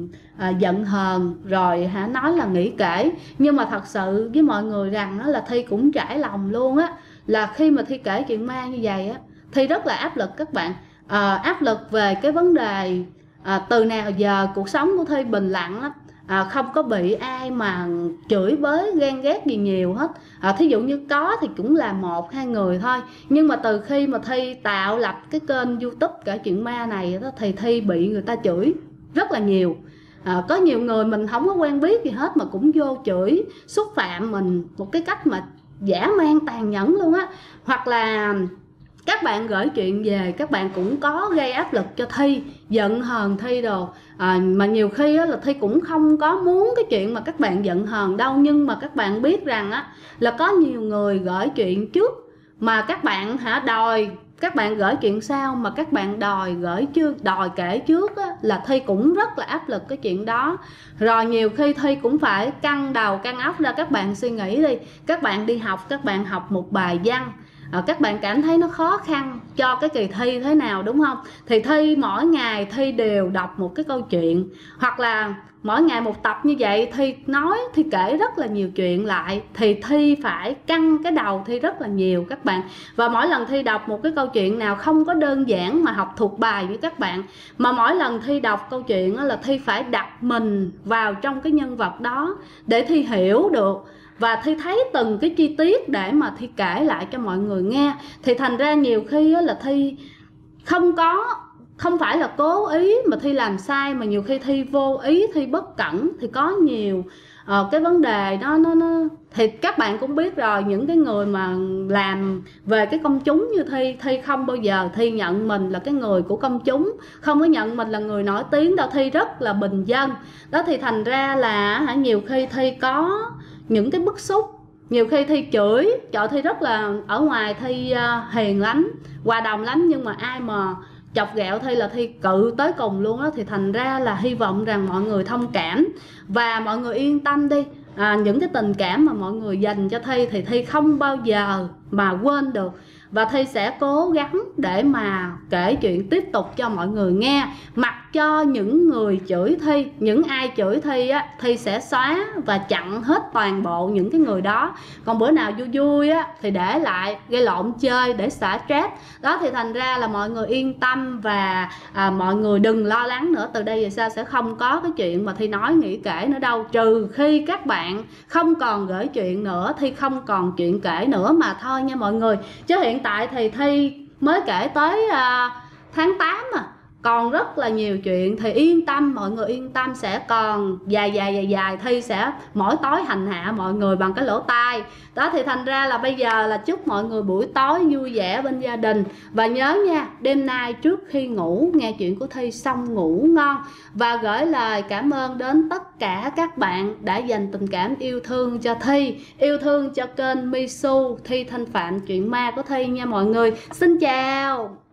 giận hờn rồi nói là nghỉ kể. Nhưng mà thật sự với mọi người rằng đó là Thi cũng trải lòng luôn á, là khi mà Thi kể chuyện ma như vậy á, Thi rất là áp lực các bạn. Áp lực về cái vấn đề từ nào giờ cuộc sống của Thi bình lặng lắm, không có bị ai mà chửi bới ghen ghét gì nhiều hết. Thí dụ như có thì cũng là 1-2 người thôi. Nhưng mà từ khi mà Thi tạo lập cái kênh YouTube kể chuyện ma này đó, thì Thi bị người ta chửi rất là nhiều. Có nhiều người mình không có quen biết gì hết mà cũng vô chửi xúc phạm mình một cái cách mà dã man tàn nhẫn luôn á. Hoặc là các bạn gửi chuyện về, các bạn cũng có gây áp lực cho Thi, giận hờn Thi đồ. Mà nhiều khi á, là Thi cũng không có muốn cái chuyện mà các bạn giận hờn đâu. Nhưng mà các bạn biết rằng á, là có nhiều người gửi chuyện trước mà các bạn đòi, các bạn gửi chuyện sau mà các bạn đòi gửi chưa, đòi kể trước á, là Thi cũng rất là áp lực cái chuyện đó. Rồi nhiều khi Thi cũng phải căng đầu căng óc ra. Các bạn suy nghĩ đi, các bạn đi học, các bạn học một bài văn, các bạn cảm thấy nó khó khăn cho cái kỳ thi thế nào, đúng không? Thì Thi mỗi ngày Thi đều đọc một cái câu chuyện, hoặc là mỗi ngày một tập như vậy. Thi nói, Thi kể rất là nhiều chuyện lại, thì Thi phải căng cái đầu Thi rất là nhiều các bạn. Và mỗi lần Thi đọc một cái câu chuyện nào không có đơn giản mà học thuộc bài với các bạn, mà mỗi lần Thi đọc câu chuyện là Thi phải đặt mình vào trong cái nhân vật đó để Thi hiểu được và Thi thấy từng cái chi tiết để mà Thi kể lại cho mọi người nghe. Thì thành ra nhiều khi là Thi không phải là cố ý mà Thi làm sai, mà nhiều khi Thi vô ý, Thi bất cẩn, thì có nhiều cái vấn đề đó nó thì các bạn cũng biết rồi. Những cái người mà làm về cái công chúng như Thi không bao giờ Thi nhận mình là cái người của công chúng, không có nhận mình là người nổi tiếng đâu. Thi rất là bình dân đó. Thì thành ra là nhiều khi Thi có những cái bức xúc, nhiều khi Thi chửi. Trời, Thi rất là, ở ngoài Thi hiền lắm, hòa đồng lắm, nhưng mà ai mà chọc ghẹo Thi là Thi cự tới cùng luôn đó. Thì thành ra là hy vọng rằng mọi người thông cảm và mọi người yên tâm đi. Những cái tình cảm mà mọi người dành cho Thi thì Thi không bao giờ mà quên được. Và Thi sẽ cố gắng để mà kể chuyện tiếp tục cho mọi người nghe. Mặc cho những người chửi Thi, những ai chửi Thi á, Thi sẽ xóa và chặn hết toàn bộ những cái người đó. Còn bữa nào vui vui á thì để lại gây lộn chơi để xả stress đó. Thì thành ra là mọi người yên tâm và mọi người đừng lo lắng nữa. Từ đây về sau sẽ không có cái chuyện mà Thi nói nghĩ kể nữa đâu, trừ khi các bạn không còn gửi chuyện nữa, Thi không còn chuyện kể nữa mà thôi nha mọi người. Chứ hiện tại thì Thi mới kể tới tháng 8 mà còn rất là nhiều chuyện. Thì yên tâm, mọi người yên tâm, sẽ còn dài. Thi sẽ mỗi tối hành hạ mọi người bằng cái lỗ tai đó. Thì thành ra là bây giờ là chúc mọi người buổi tối vui vẻ bên gia đình. Và nhớ nha, đêm nay trước khi ngủ nghe chuyện của Thi xong ngủ ngon. Và gửi lời cảm ơn đến tất cả các bạn đã dành tình cảm yêu thương cho Thi, yêu thương cho kênh Misu Thi Thanh Phạm chuyện ma của Thi nha mọi người. Xin chào.